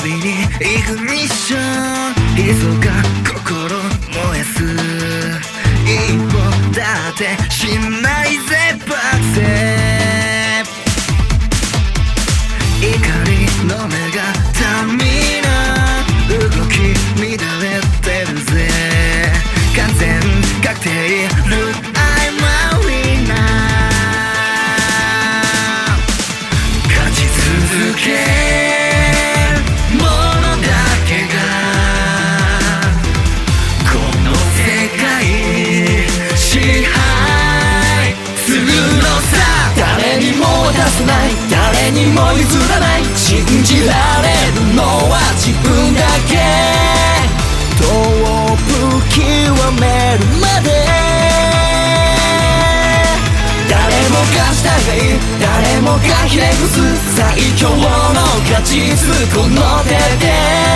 りにイグニッション密か心燃やす一歩だってしないぜ爆戦怒りの目がたみな動き乱れてるぜ完全確定 Look I'm a winner 勝ち続けるものだけがこの世界支配するのさ誰にも渡さない誰にも譲らない信じられるのは自分だけトップ極めるまで誰もが従い誰もがひれ伏す最強の果実この手で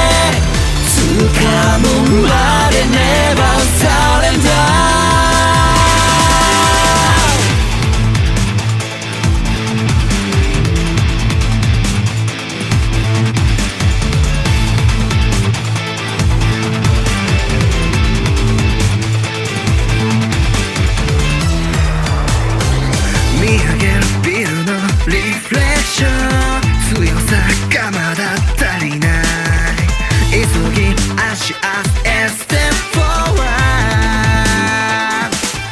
掴むまでネバーサレンダービルのリフレクション強さがまだ足りない急ぎ足アスエステップフォーワー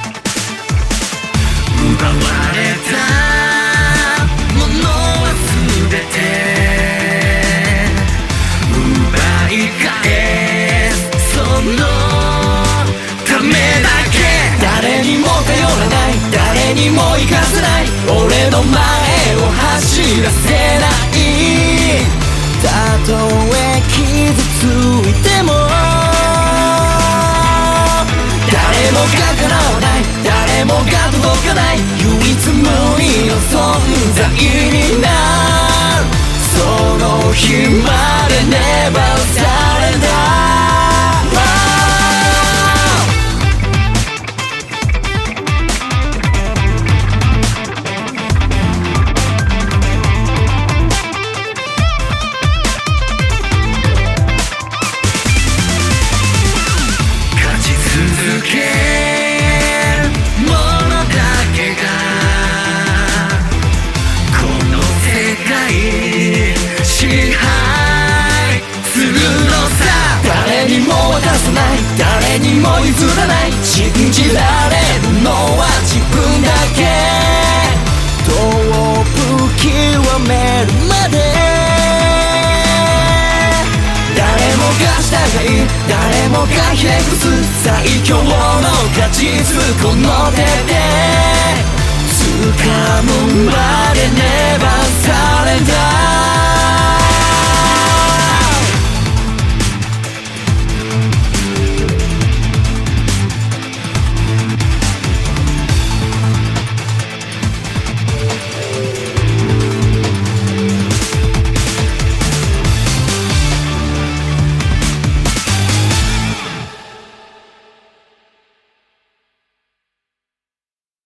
奪われたものは全て奪い返すそのためだけ誰にも頼らない誰にも行かせない俺の前を走らせないたとえ傷ついても誰もが叶わない誰もが届かない唯一無二の存在になるその日までネバーサレンダー続けるものだけがこの世界支配するのさ誰にも渡さない誰にも譲らない信じられるのは自分だけトップ極めるまで誰もが従い誰もがひれ伏す最強の果実この手で掴むまでネバーサ